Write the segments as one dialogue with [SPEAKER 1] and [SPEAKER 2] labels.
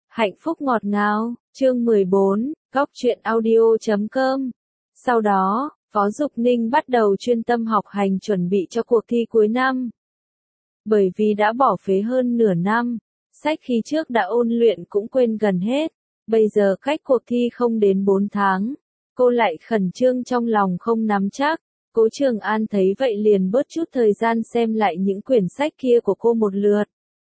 [SPEAKER 1] Hạnh phúc ngọt ngào, chương 14, góc truyện audio.com. Sau đó, Phó Dục Ninh bắt đầu chuyên tâm học hành chuẩn bị cho cuộc thi cuối năm. Bởi vì đã bỏ phế hơn nửa năm, sách khi trước đã ôn luyện cũng quên gần hết, bây giờ cách cuộc thi không đến 4 tháng, cô lại khẩn trương trong lòng không nắm chắc. Cố Trường An thấy vậy liền bớt chút thời gian xem lại những quyển sách kia của cô một lượt.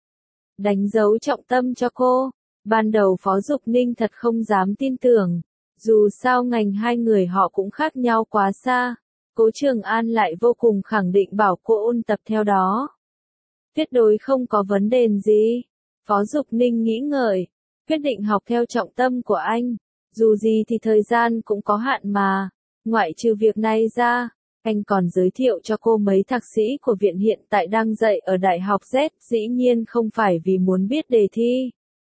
[SPEAKER 1] Đánh dấu trọng tâm cho cô. Ban đầu Phó Dục Ninh thật không dám tin tưởng, dù sao ngành hai người họ cũng khác nhau quá xa. Cố Trường An lại vô cùng khẳng định bảo cô ôn tập theo đó. Tuyệt đối không có vấn đề gì. Phó Dục Ninh nghĩ ngợi, quyết định học theo trọng tâm của anh. Dù gì thì thời gian cũng có hạn mà. Ngoại trừ việc này ra, anh còn giới thiệu cho cô mấy thạc sĩ của viện hiện tại đang dạy ở Đại học Z, dĩ nhiên không phải vì muốn biết đề thi.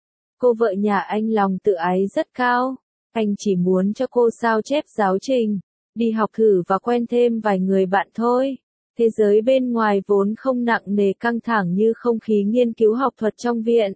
[SPEAKER 1] Cô vợ nhà anh lòng tự ái rất cao, anh chỉ muốn cho cô sao chép giáo trình, đi học thử và quen thêm vài người bạn thôi. Thế giới bên ngoài vốn không nặng nề căng thẳng như không khí nghiên cứu học thuật trong viện.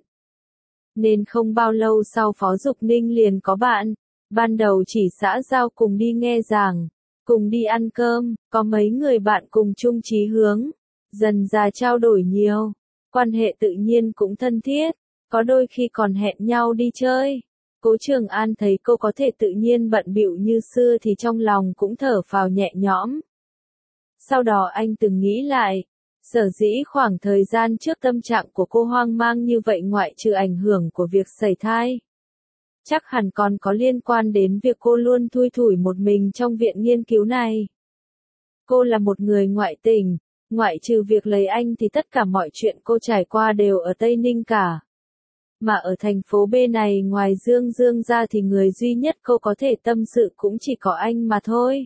[SPEAKER 1] Nên không bao lâu sau Phó Dục Ninh liền có bạn, ban đầu chỉ xã giao cùng đi nghe giảng, cùng đi ăn cơm, có mấy người bạn cùng chung chí hướng, dần dà trao đổi nhiều, quan hệ tự nhiên cũng thân thiết. Có đôi khi còn hẹn nhau đi chơi. Cố Trường An thấy cô có thể tự nhiên bận bịu như xưa thì trong lòng cũng thở phào nhẹ nhõm. Sau đó anh từng nghĩ lại, sở dĩ khoảng thời gian trước tâm trạng của cô hoang mang như vậy ngoại trừ ảnh hưởng của việc sẩy thai. Chắc hẳn còn có liên quan đến việc cô luôn thui thủi một mình trong viện nghiên cứu này. Cô là một người ngoại tình, ngoại trừ việc lấy anh thì tất cả mọi chuyện cô trải qua đều ở Tây Ninh cả. Mà ở thành phố B này ngoài Dương Dương ra thì người duy nhất cô có thể tâm sự cũng chỉ có anh mà thôi.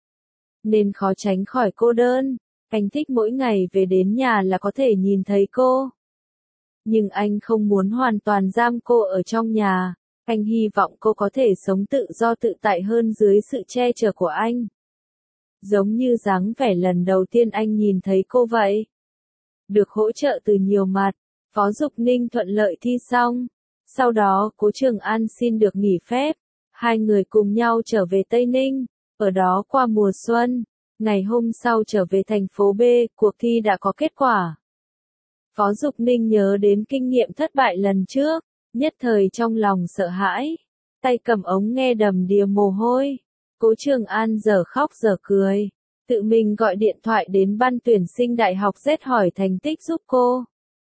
[SPEAKER 1] Nên khó tránh khỏi cô đơn, anh thích mỗi ngày về đến nhà là có thể nhìn thấy cô. Nhưng anh không muốn hoàn toàn giam cô ở trong nhà, anh hy vọng cô có thể sống tự do tự tại hơn dưới sự che chở của anh. Giống như dáng vẻ lần đầu tiên anh nhìn thấy cô vậy. Được hỗ trợ từ nhiều mặt. Phó Dục Ninh thuận lợi thi xong. Sau đó Cố Trường An xin được nghỉ phép. Hai người cùng nhau trở về Tây Ninh. Ở đó qua mùa xuân. Ngày hôm sau trở về thành phố B, cuộc thi đã có kết quả. Phó Dục Ninh nhớ đến kinh nghiệm thất bại lần trước. Nhất thời trong lòng sợ hãi. Tay cầm ống nghe đầm đìa mồ hôi. Cố Trường An giờ khóc giờ cười. Tự mình gọi điện thoại đến ban tuyển sinh Đại học Z hỏi thành tích giúp cô.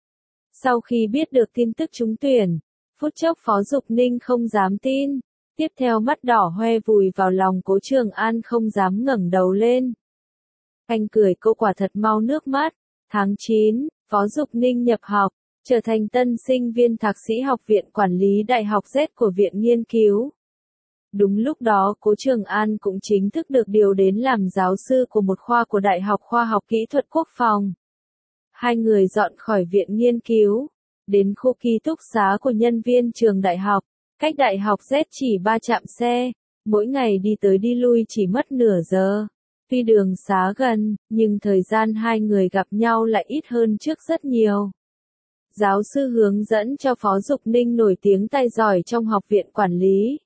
[SPEAKER 1] Sau khi biết được tin tức trúng tuyển, phút chốc Phó Dục Ninh không dám tin, tiếp theo mắt đỏ hoe vùi vào lòng Cố Trường An không dám ngẩng đầu lên. Anh cười cô quả thật mau nước mắt. Tháng 9, Phó Dục Ninh nhập học, trở thành tân sinh viên thạc sĩ học viện quản lý Đại học Z của viện nghiên cứu. Đúng lúc đó Cố Trường An cũng chính thức được điều đến làm giáo sư của một khoa của Đại học Khoa học Kỹ thuật Quốc phòng. Hai người dọn khỏi viện nghiên cứu, đến khu ký túc xá của nhân viên trường đại học, cách Đại học Z chỉ 3 trạm xe, mỗi ngày đi tới đi lui chỉ mất nửa giờ. Tuy đường xá gần, nhưng thời gian hai người gặp nhau lại ít hơn trước rất nhiều. Giáo sư hướng dẫn cho Phó Dục Ninh nổi tiếng tài giỏi trong học viện quản lý.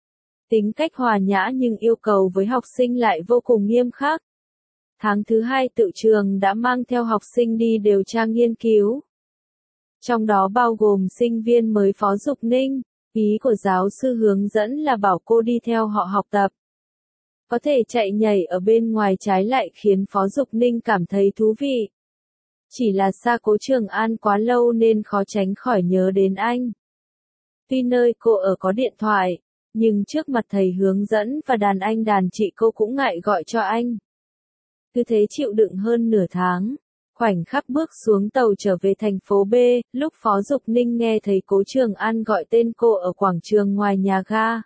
[SPEAKER 1] Tính cách hòa nhã nhưng yêu cầu với học sinh lại vô cùng nghiêm khắc. Tháng thứ 2 tự trường đã mang theo học sinh đi điều tra nghiên cứu. Trong đó bao gồm sinh viên mới Phó Dục Ninh, ý của giáo sư hướng dẫn là bảo cô đi theo họ học tập. Có thể chạy nhảy ở bên ngoài trái lại khiến Phó Dục Ninh cảm thấy thú vị. Chỉ là xa Cố Trường An quá lâu nên khó tránh khỏi nhớ đến anh. Tuy nơi cô ở có điện thoại, nhưng trước mặt thầy hướng dẫn và đàn anh đàn chị cô cũng ngại gọi cho anh. Cứ thế chịu đựng hơn nửa tháng, khoảnh khắc bước xuống tàu trở về thành phố B, lúc Phó Dục Ninh nghe thấy Cố Trường An gọi tên cô ở quảng trường ngoài nhà ga.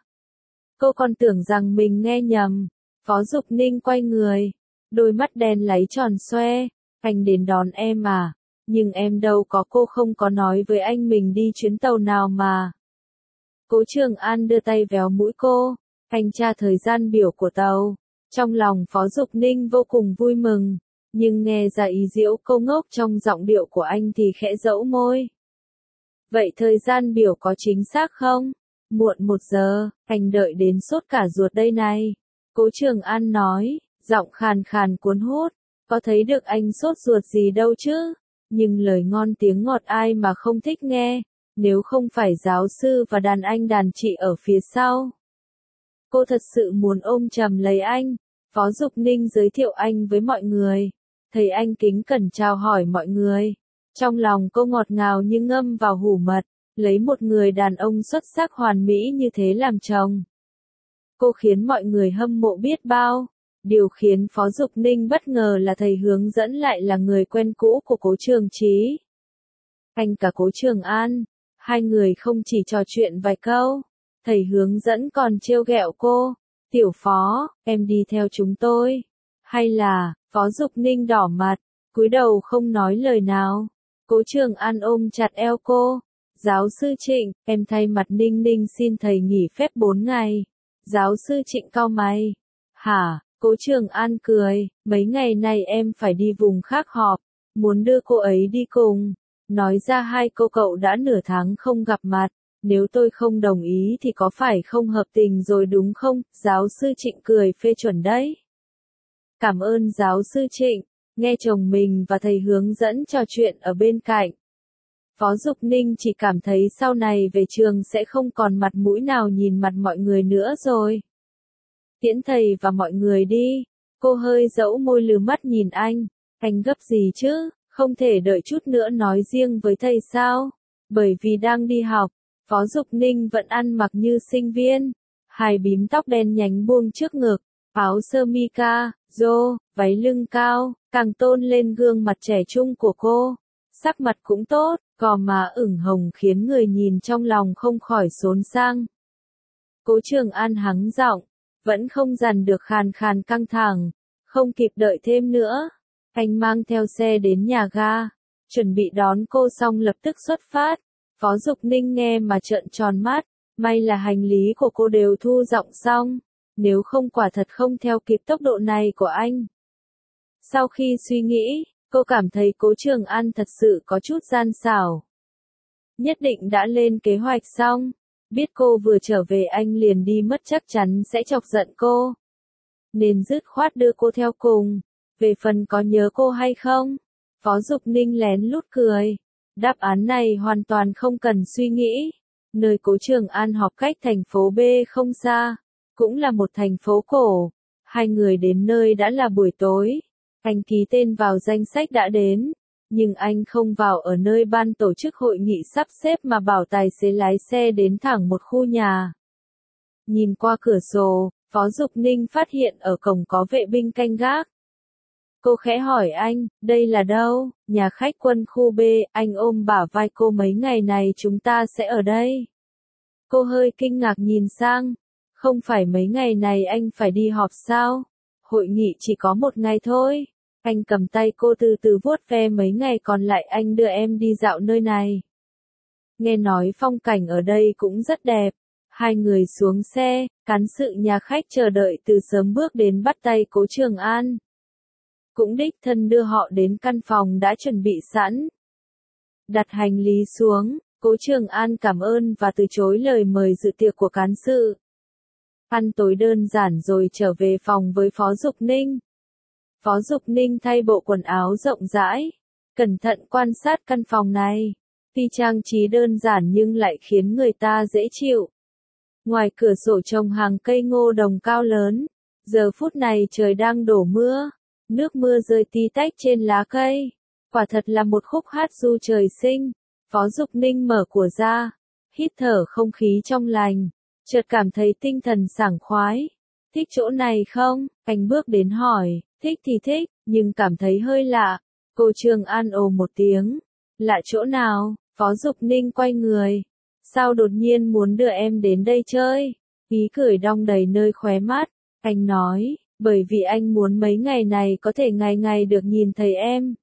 [SPEAKER 1] Cô còn tưởng rằng mình nghe nhầm, Phó Dục Ninh quay người, đôi mắt đen láy tròn xoe, anh đến đón em à, nhưng em đâu có cô không có nói với anh mình đi chuyến tàu nào mà. Cố Trường An đưa tay véo mũi cô, anh tra thời gian biểu của tàu. Trong lòng Phó Dục Ninh vô cùng vui mừng, nhưng nghe ra ý giễu câu ngốc trong giọng điệu của anh thì khẽ dẫu môi. Vậy thời gian biểu có chính xác không? Muộn 1 giờ, anh đợi đến sốt cả ruột đây này. Cố Trường An nói, giọng khàn khàn cuốn hút, có thấy được anh sốt ruột gì đâu chứ? Nhưng lời ngon tiếng ngọt ai mà không thích nghe, nếu không phải giáo sư và đàn anh đàn chị ở phía sau. Cô thật sự muốn ôm chầm lấy anh. Phó Dục Ninh giới thiệu anh với mọi người. Thấy anh kính cẩn chào hỏi mọi người. Trong lòng cô ngọt ngào như ngâm vào hủ mật, lấy một người đàn ông xuất sắc hoàn mỹ như thế làm chồng. Cô khiến mọi người hâm mộ biết bao. Điều khiến Phó Dục Ninh bất ngờ là thầy hướng dẫn lại là người quen cũ của Cố Trường Chí. Anh cả Cố Trường An, hai người không chỉ trò chuyện vài câu, thầy hướng dẫn còn trêu ghẹo cô. Tiểu Phó, em đi theo chúng tôi. Hay là, Phó Dục Ninh đỏ mặt, cúi đầu không nói lời nào. Cố Trường An ôm chặt eo cô. Giáo sư Trịnh, em thay mặt Ninh Ninh xin thầy nghỉ phép 4 ngày. Giáo sư Trịnh cau mày. Hả? Cố Trường An cười, mấy ngày nay em phải đi vùng khác họp, muốn đưa cô ấy đi cùng. Nói ra hai câu cậu đã nửa tháng không gặp mặt, nếu tôi không đồng ý thì có phải không hợp tình rồi đúng không? Giáo sư Trịnh cười phê chuẩn đấy. Cảm ơn giáo sư Trịnh, nghe chồng mình và thầy hướng dẫn trò chuyện ở bên cạnh. Phó Dục Ninh chỉ cảm thấy sau này về trường sẽ không còn mặt mũi nào nhìn mặt mọi người nữa rồi. Tiễn thầy và mọi người đi. Cô hơi dẫu môi lừ mắt nhìn anh gấp gì chứ, không thể đợi chút nữa nói riêng với thầy sao? Bởi vì đang đi học, Phó Dục Ninh vẫn ăn mặc như sinh viên, hai bím tóc đen nhánh buông trước ngực, áo sơ mi ca, rô, váy lưng cao, càng tôn lên gương mặt trẻ trung của cô. Sắc mặt cũng tốt, gò má ửng hồng khiến người nhìn trong lòng không khỏi xốn sang. Cố Trường An hắng giọng, vẫn không dằn được khàn khàn căng thẳng, không kịp đợi thêm nữa. Anh mang theo xe đến nhà ga, chuẩn bị đón cô xong lập tức xuất phát. Phó Dục Ninh nghe mà trợn tròn mắt, may là hành lý của cô đều thu dọn xong, nếu không quả thật không theo kịp tốc độ này của anh. Sau khi suy nghĩ, cô cảm thấy Cố Trường An thật sự có chút gian xảo. Nhất định đã lên kế hoạch xong, biết cô vừa trở về anh liền đi mất chắc chắn sẽ chọc giận cô. Nên dứt khoát đưa cô theo cùng. Về phần có nhớ cô hay không? Phó Dục Ninh lén lút cười. Đáp án này hoàn toàn không cần suy nghĩ. Nơi Cố Trường An họp cách thành phố B không xa, cũng là một thành phố cổ. Hai người đến nơi đã là buổi tối. Anh ký tên vào danh sách đã đến, nhưng anh không vào ở nơi ban tổ chức hội nghị sắp xếp mà bảo tài xế lái xe đến thẳng một khu nhà. Nhìn qua cửa sổ, Phó Dục Ninh phát hiện ở cổng có vệ binh canh gác. Cô khẽ hỏi anh, đây là đâu? Nhà khách quân khu B, anh ôm bả vai cô, mấy ngày này chúng ta sẽ ở đây. Cô hơi kinh ngạc nhìn sang, không phải mấy ngày này anh phải đi họp sao? Hội nghị chỉ có 1 ngày thôi. Anh cầm tay cô từ từ vuốt ve, mấy ngày còn lại anh đưa em đi dạo nơi này. Nghe nói phong cảnh ở đây cũng rất đẹp. Hai người xuống xe, cán sự nhà khách chờ đợi từ sớm bước đến bắt tay Cố Trường An. Cũng đích thân đưa họ đến căn phòng đã chuẩn bị sẵn. Đặt hành lý xuống, Cố Trường An cảm ơn và từ chối lời mời dự tiệc của cán sự. Ăn tối đơn giản rồi trở về phòng với Phó Dục Ninh. Phó Dục Ninh thay bộ quần áo rộng rãi, cẩn thận quan sát căn phòng này. Tuy trang trí đơn giản nhưng lại khiến người ta dễ chịu. Ngoài cửa sổ trồng hàng cây ngô đồng cao lớn. Giờ phút này trời đang đổ mưa. Nước mưa rơi tí tách trên lá cây. Quả thật là một khúc hát du trời sinh. Phó Dục Ninh mở của ra, hít thở không khí trong lành, chợt cảm thấy tinh thần sảng khoái. Thích chỗ này không? Anh bước đến hỏi. Thích thì thích, nhưng cảm thấy hơi lạ. Cô Trường An ồ một tiếng. Lạ chỗ nào? Phó Dục Ninh quay người. Sao đột nhiên muốn đưa em đến đây chơi? Ý cười đong đầy nơi khóe mắt. Anh nói, bởi vì anh muốn mấy ngày này có thể ngày ngày được nhìn thấy em.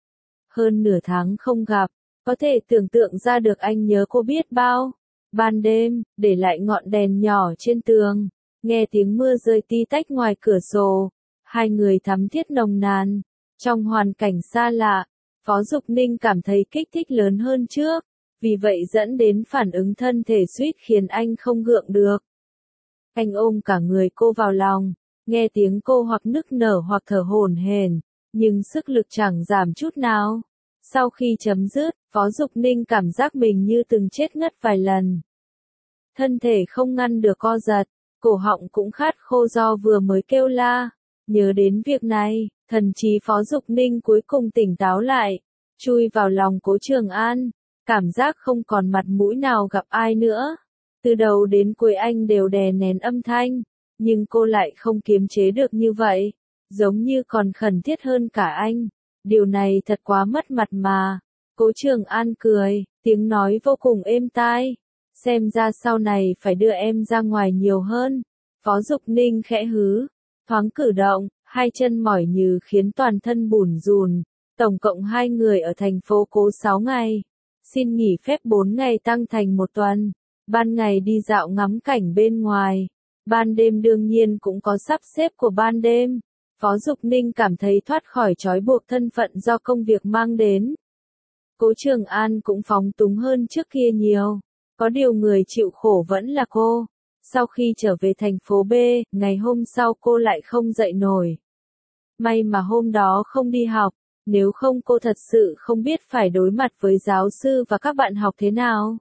[SPEAKER 1] Hơn nửa tháng không gặp, có thể tưởng tượng ra được anh nhớ cô biết bao. Ban đêm, để lại ngọn đèn nhỏ trên tường, nghe tiếng mưa rơi tí tách ngoài cửa sổ. Hai người thắm thiết nồng nàn. Trong hoàn cảnh xa lạ, Phó Dục Ninh cảm thấy kích thích lớn hơn trước. vì vậy dẫn đến phản ứng thân thể suýt khiến anh không gượng được. Anh ôm cả người cô vào lòng, nghe tiếng cô hoặc nức nở hoặc thở hổn hển, nhưng sức lực chẳng giảm chút nào. Sau khi chấm dứt, Phó Dục Ninh cảm giác mình như từng chết ngất vài lần. Thân thể không ngăn được co giật, cổ họng cũng khát khô do vừa mới kêu la. Nhớ đến việc này, thần trí Phó Dục Ninh cuối cùng tỉnh táo lại, chui vào lòng Cố Trường An, cảm giác không còn mặt mũi nào gặp ai nữa. Từ đầu đến cuối anh đều đè nén âm thanh, nhưng cô lại không kiềm chế được như vậy, giống như còn khẩn thiết hơn cả anh. Điều này thật quá mất mặt mà. Cố Trường An cười, tiếng nói vô cùng êm tai. Xem ra sau này phải đưa em ra ngoài nhiều hơn. Phó Dục Ninh khẽ hứ, thoáng cử động, hai chân mỏi nhừ khiến toàn thân bủn rùn. Tổng cộng 2 người ở thành phố Cố 6 ngày. Xin nghỉ phép 4 ngày tăng thành 1 tuần. Ban ngày đi dạo ngắm cảnh bên ngoài. Ban đêm đương nhiên cũng có sắp xếp của ban đêm. Phó Dục Ninh cảm thấy thoát khỏi trói buộc thân phận do công việc mang đến. Cố Trường An cũng phóng túng hơn trước kia nhiều. Có điều người chịu khổ vẫn là cô. Sau khi trở về thành phố B, ngày hôm sau cô lại không dậy nổi. May mà hôm đó không đi học, nếu không cô thật sự không biết phải đối mặt với giáo sư và các bạn học thế nào.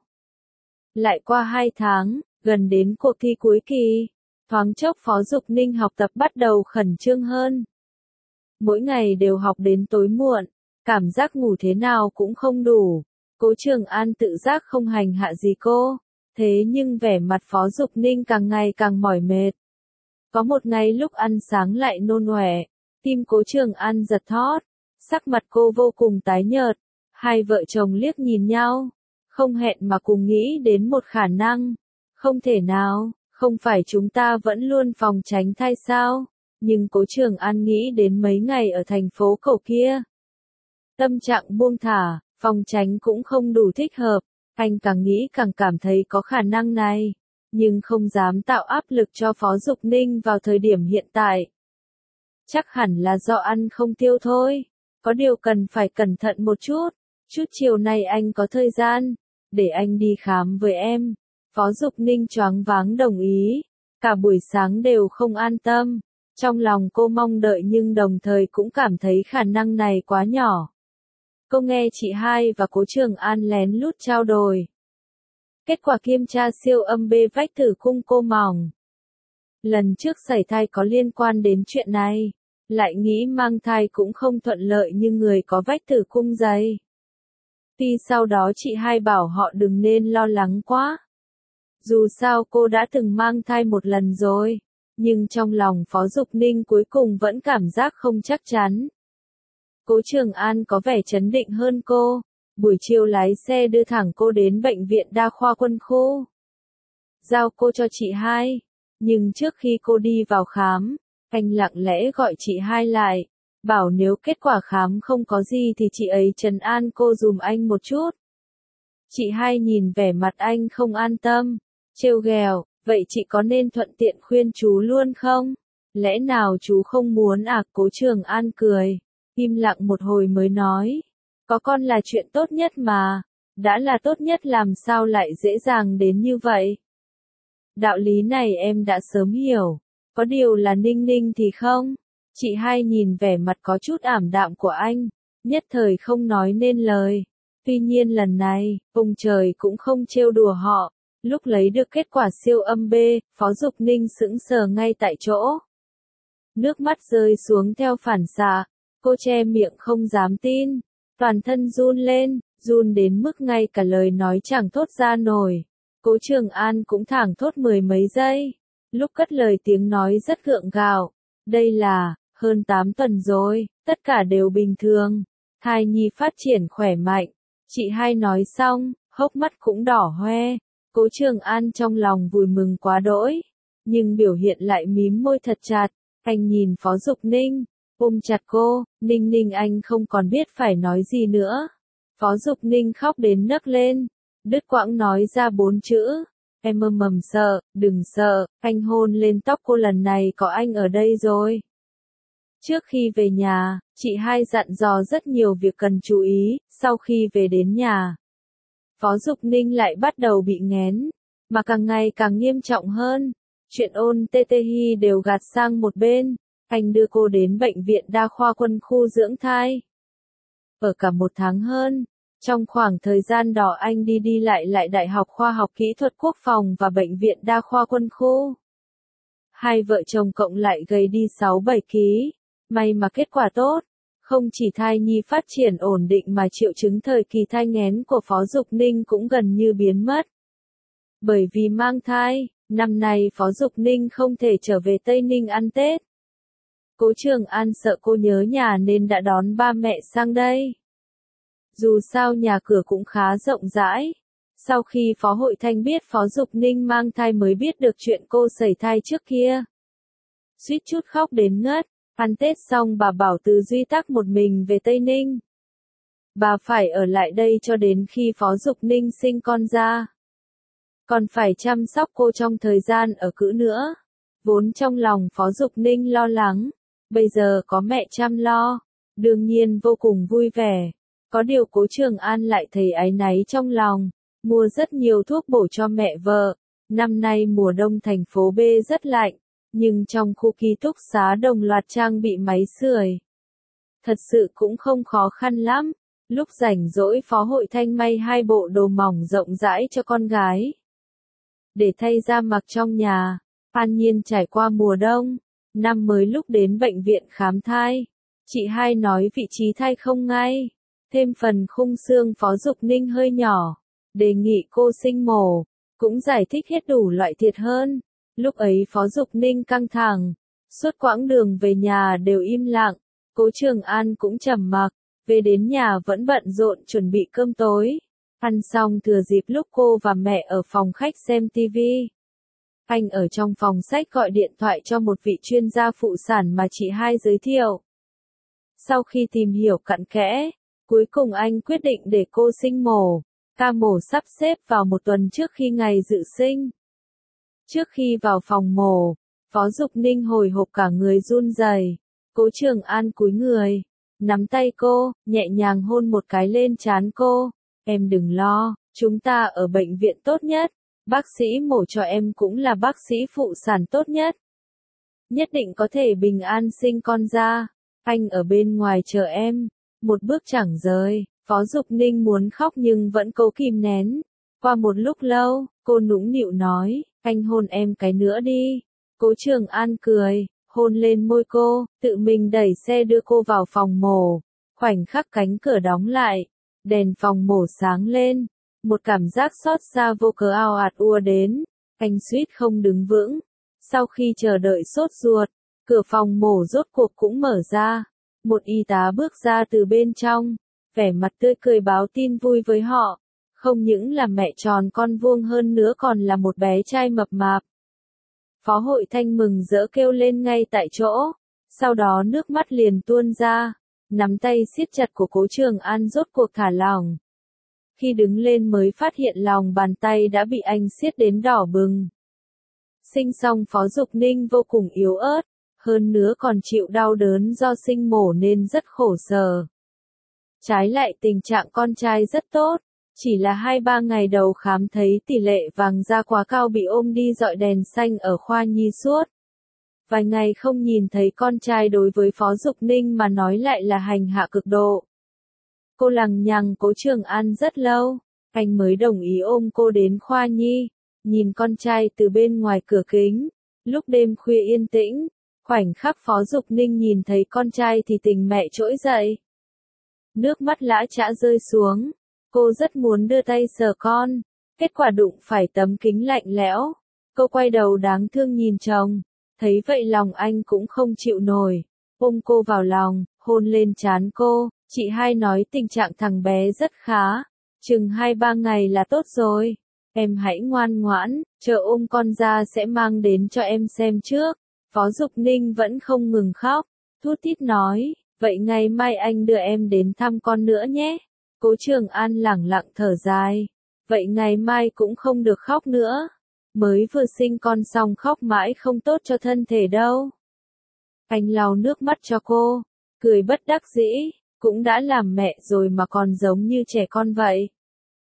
[SPEAKER 1] Lại qua 2 tháng, gần đến cuộc thi cuối kỳ, thoáng chốc Phó Dục Ninh học tập bắt đầu khẩn trương hơn. Mỗi ngày đều học đến tối muộn, cảm giác ngủ thế nào cũng không đủ. Cố Trường An tự giác không hành hạ gì cô, thế nhưng vẻ mặt Phó Dục Ninh càng ngày càng mỏi mệt. Có một ngày lúc ăn sáng lại nôn ọe, tim Cố Trường An giật thót, sắc mặt cô vô cùng tái nhợt. Hai vợ chồng liếc nhìn nhau, không hẹn mà cùng nghĩ đến một khả năng. Không thể nào, không phải chúng ta vẫn luôn phòng tránh thai sao? Nhưng Cố Trường An nghĩ đến mấy ngày ở thành phố Cổ kia. Tâm trạng buông thả, phòng tránh cũng không đủ thích hợp, anh càng nghĩ càng cảm thấy có khả năng này, nhưng không dám tạo áp lực cho Phó Dục Ninh vào thời điểm hiện tại. Chắc hẳn là do ăn không tiêu thôi, có điều cần phải cẩn thận một chút, chút chiều nay anh có thời gian, để anh đi khám với em. Phó Dục Ninh choáng váng đồng ý, cả buổi sáng đều không an tâm, trong lòng cô mong đợi nhưng đồng thời cũng cảm thấy khả năng này quá nhỏ. Cô nghe chị hai và Cố Trường An lén lút trao đổi. Kết quả kiểm tra siêu âm B vách tử cung cô mỏng. Lần trước sảy thai có liên quan đến chuyện này, lại nghĩ mang thai cũng không thuận lợi như người có vách tử cung dày. Tuy sau đó chị hai bảo họ đừng nên lo lắng quá. Dù sao cô đã từng mang thai một lần rồi, nhưng trong lòng Phó Dục Ninh cuối cùng vẫn cảm giác không chắc chắn. Cố Trường An có vẻ trấn định hơn cô, buổi chiều lái xe đưa thẳng cô đến bệnh viện đa khoa Quân khu. Giao cô cho chị hai, nhưng trước khi cô đi vào khám, anh lặng lẽ gọi chị hai lại, bảo nếu kết quả khám không có gì thì chị ấy trấn an cô dùm anh một chút. Chị hai nhìn vẻ mặt anh không an tâm, trêu ghẹo, vậy chị có nên thuận tiện khuyên chú luôn không? Lẽ nào chú không muốn à? Cố Trường An cười, im lặng một hồi mới nói, có con là chuyện tốt nhất mà, đã là tốt nhất làm sao lại dễ dàng đến như vậy? Đạo lý này em đã sớm hiểu, có điều là Ninh Ninh thì không. Chị hai nhìn vẻ mặt có chút ảm đạm của anh, nhất thời không nói nên lời. Tuy nhiên lần này, ông trời cũng không trêu đùa họ. Lúc lấy được kết quả siêu âm B, Phó Dục Ninh sững sờ ngay tại chỗ. Nước mắt rơi xuống theo phản xạ, cô che miệng không dám tin, toàn thân run lên, run đến mức ngay cả lời nói chẳng thốt ra nổi. Cố Trường An cũng thảng thốt 10 mấy giây, lúc cất lời tiếng nói rất gượng gạo, đây là, hơn 8 tuần rồi, tất cả đều bình thường, thai nhi phát triển khỏe mạnh. Chị hai nói xong, hốc mắt cũng đỏ hoe. Cố Trường An trong lòng vui mừng quá đỗi, nhưng biểu hiện lại mím môi thật chặt. Anh nhìn Phó Dục Ninh, ôm chặt cô, Ninh Ninh anh không còn biết phải nói gì nữa. Phó Dục Ninh khóc đến nấc lên, đứt quãng nói ra 4 chữ, em mầm sợ, đừng sợ, anh hôn lên tóc cô, lần này có anh ở đây rồi. Trước khi về nhà, chị hai dặn dò rất nhiều việc cần chú ý, sau khi về đến nhà. Phó Dục Ninh lại bắt đầu bị nghén, mà càng ngày càng nghiêm trọng hơn. Chuyện ôn TTI đều gạt sang một bên, anh đưa cô đến bệnh viện đa khoa quân khu dưỡng thai. Ở cả 1 tháng hơn, trong khoảng thời gian đó anh đi đi lại Đại học Khoa học Kỹ thuật Quốc phòng và bệnh viện đa khoa quân khu. Hai vợ chồng cộng lại gầy đi 6-7 kg, may mà kết quả tốt. Không chỉ thai nhi phát triển ổn định mà triệu chứng thời kỳ thai nghén của Phó Dục Ninh cũng gần như biến mất. Bởi vì mang thai, năm nay Phó Dục Ninh không thể trở về Tây Ninh ăn Tết. Cố Trường An sợ cô nhớ nhà nên đã đón ba mẹ sang đây. Dù sao nhà cửa cũng khá rộng rãi. Sau khi Phó Hội Thanh biết Phó Dục Ninh mang thai mới biết được chuyện cô sẩy thai trước kia. Suýt chút khóc đến ngất. Ăn Tết xong bà bảo Từ Duy Tắc một mình về Tây Ninh. Bà phải ở lại đây cho đến khi Phó Dục Ninh sinh con ra. Còn phải chăm sóc cô trong thời gian ở cữ nữa. Vốn trong lòng Phó Dục Ninh lo lắng. Bây giờ có mẹ chăm lo. Đương nhiên vô cùng vui vẻ. Có điều Cố Trường An lại thấy áy náy trong lòng. Mua rất nhiều thuốc bổ cho mẹ vợ. Năm nay mùa đông thành phố B rất lạnh. Nhưng trong khu ký túc xá đồng loạt trang bị máy sưởi. Thật sự cũng không khó khăn lắm. Lúc rảnh rỗi Phó Hội Thanh may 2 bộ đồ mỏng rộng rãi cho con gái. Để thay ra mặc trong nhà. An nhiên trải qua mùa đông. Năm mới lúc đến bệnh viện khám thai. Chị hai nói vị trí thai không ngay. Thêm phần khung xương Phó Dục Ninh hơi nhỏ. Đề nghị cô sinh mổ. Cũng giải thích hết đủ loại thiệt hơn. Lúc ấy Phó Dục Ninh căng thẳng. Suốt quãng đường về nhà đều im lặng. Cố Trường An cũng trầm mặc. Về đến nhà vẫn bận rộn chuẩn bị cơm tối. Ăn xong thừa dịp lúc cô và mẹ ở phòng khách xem tivi. Anh ở trong phòng sách gọi điện thoại cho một vị chuyên gia phụ sản mà chị hai giới thiệu. Sau khi tìm hiểu cặn kẽ, cuối cùng anh quyết định để cô sinh mổ. Ca mổ sắp xếp vào 1 tuần trước khi ngày dự sinh. Trước khi vào phòng mổ, Phó Dục Ninh hồi hộp cả người run rẩy. Cố Trường An cúi người, nắm tay cô, nhẹ nhàng hôn một cái lên trán cô. Em đừng lo, chúng ta ở bệnh viện tốt nhất. Bác sĩ mổ cho em cũng là bác sĩ phụ sản tốt nhất. Nhất định có thể bình an sinh con ra. Anh ở bên ngoài chờ em. Một bước chẳng rời. Phó Dục Ninh muốn khóc nhưng vẫn cố kìm nén. Qua một lúc lâu, cô nũng nịu nói, anh hôn em cái nữa đi. Cố Trường An cười, hôn lên môi cô, tự mình đẩy xe đưa cô vào phòng mổ. Khoảnh khắc cánh cửa đóng lại, đèn phòng mổ sáng lên. Một cảm giác xót xa vô cớ ào ạt ùa đến. Anh suýt không đứng vững. Sau khi chờ đợi sốt ruột, cửa phòng mổ rốt cuộc cũng mở ra. Một y tá bước ra từ bên trong, vẻ mặt tươi cười báo tin vui với họ. Không những là mẹ tròn con vuông hơn nữa còn là một bé trai mập mạp. Phó Hội Thanh mừng rỡ kêu lên ngay tại chỗ. Sau đó nước mắt liền tuôn ra. Nắm tay siết chặt của Cố Trường An rốt cuộc thả lỏng. Khi đứng lên mới phát hiện lòng bàn tay đã bị anh siết đến đỏ bừng. Sinh xong Phó Dục Ninh vô cùng yếu ớt. Hơn nữa còn chịu đau đớn do sinh mổ nên rất khổ sở. Trái lại tình trạng con trai rất tốt. Chỉ là 2-3 ngày đầu khám thấy tỷ lệ vàng da quá cao bị ôm đi dọi đèn xanh ở khoa nhi suốt. Vài ngày không nhìn thấy con trai đối với Phó Dục Ninh mà nói lại là hành hạ cực độ. Cô lằng nhằng Cố Trường An rất lâu, anh mới đồng ý ôm cô đến khoa nhi, nhìn con trai từ bên ngoài cửa kính. Lúc đêm khuya yên tĩnh, khoảnh khắc Phó Dục Ninh nhìn thấy con trai thì tình mẹ trỗi dậy. Nước mắt lã chã rơi xuống. Cô rất muốn đưa tay sờ con, kết quả đụng phải tấm kính lạnh lẽo. Cô quay đầu đáng thương nhìn chồng, thấy vậy lòng anh cũng không chịu nổi, ôm cô vào lòng, hôn lên trán cô. Chị hai nói tình trạng thằng bé rất khá, chừng 2-3 ngày là tốt rồi. Em hãy ngoan ngoãn, chờ ôm con ra sẽ mang đến cho em xem trước. Phó Dục Ninh vẫn không ngừng khóc, thút thít nói, vậy ngày mai anh đưa em đến thăm con nữa nhé. Cố Trường An lẳng lặng thở dài. Vậy ngày mai cũng không được khóc nữa. Mới vừa sinh con xong khóc mãi không tốt cho thân thể đâu. Anh lau nước mắt cho cô, cười bất đắc dĩ, cũng đã làm mẹ rồi mà còn giống như trẻ con vậy.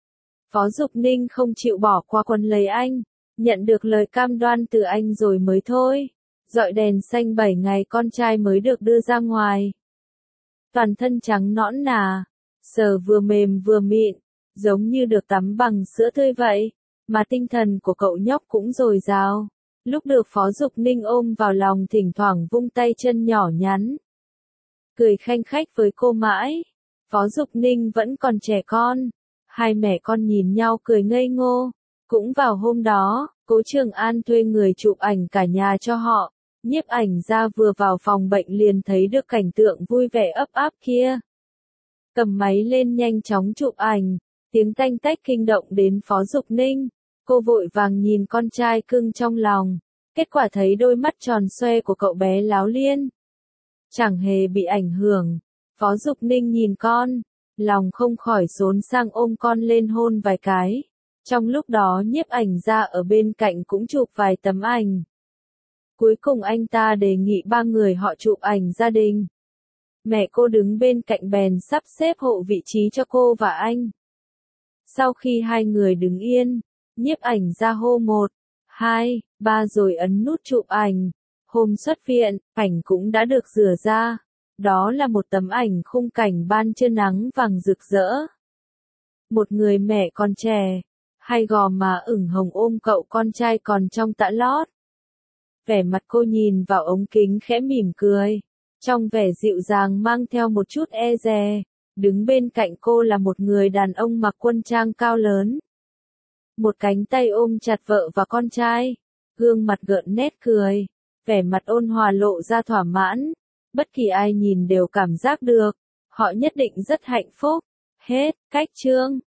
[SPEAKER 1] Phó Dục Ninh không chịu bỏ qua quân lấy anh, nhận được lời cam đoan từ anh rồi mới thôi. Dọi đèn xanh 7 ngày con trai mới được đưa ra ngoài. Toàn thân trắng nõn nà, sờ vừa mềm vừa mịn, giống như được tắm bằng sữa tươi vậy, mà tinh thần của cậu nhóc cũng dồi dào. Lúc được Phó Dục Ninh ôm vào lòng thỉnh thoảng vung tay chân nhỏ nhắn, cười khanh khách với cô mãi. Phó Dục Ninh vẫn còn trẻ con, hai mẹ con nhìn nhau cười ngây ngô. Cũng vào hôm đó, Cố Trường An thuê người chụp ảnh cả nhà cho họ. Nhiếp ảnh gia vừa vào phòng bệnh liền thấy được cảnh tượng vui vẻ ấp áp kia. Cầm máy lên nhanh chóng chụp ảnh, tiếng tanh tách kinh động đến Phó Dục Ninh. Cô vội vàng nhìn con trai cưng trong lòng, kết quả thấy đôi mắt tròn xoe của cậu bé láo liên. Chẳng hề bị ảnh hưởng, Phó Dục Ninh nhìn con, lòng không khỏi xốn sang ôm con lên hôn vài cái. Trong lúc đó nhiếp ảnh gia ở bên cạnh cũng chụp vài tấm ảnh. Cuối cùng anh ta đề nghị ba người họ chụp ảnh gia đình. Mẹ cô đứng bên cạnh bèn sắp xếp hộ vị trí cho cô và anh. Sau khi hai người đứng yên, nhiếp ảnh gia hô 1, 2, 3 rồi ấn nút chụp ảnh. Hôm xuất viện, ảnh cũng đã được rửa ra. Đó là một tấm ảnh khung cảnh ban trưa nắng vàng rực rỡ. Một người mẹ còn trẻ, hai gò má ửng hồng ôm cậu con trai còn trong tã lót. Vẻ mặt cô nhìn vào ống kính khẽ mỉm cười, trong vẻ dịu dàng mang theo một chút e dè. Đứng bên cạnh cô là một người đàn ông mặc quân trang cao lớn. Một cánh tay ôm chặt vợ và con trai, gương mặt gợn nét cười, vẻ mặt ôn hòa lộ ra thỏa mãn. Bất kỳ ai nhìn đều cảm giác được, họ nhất định rất hạnh phúc. Hết, cách chương.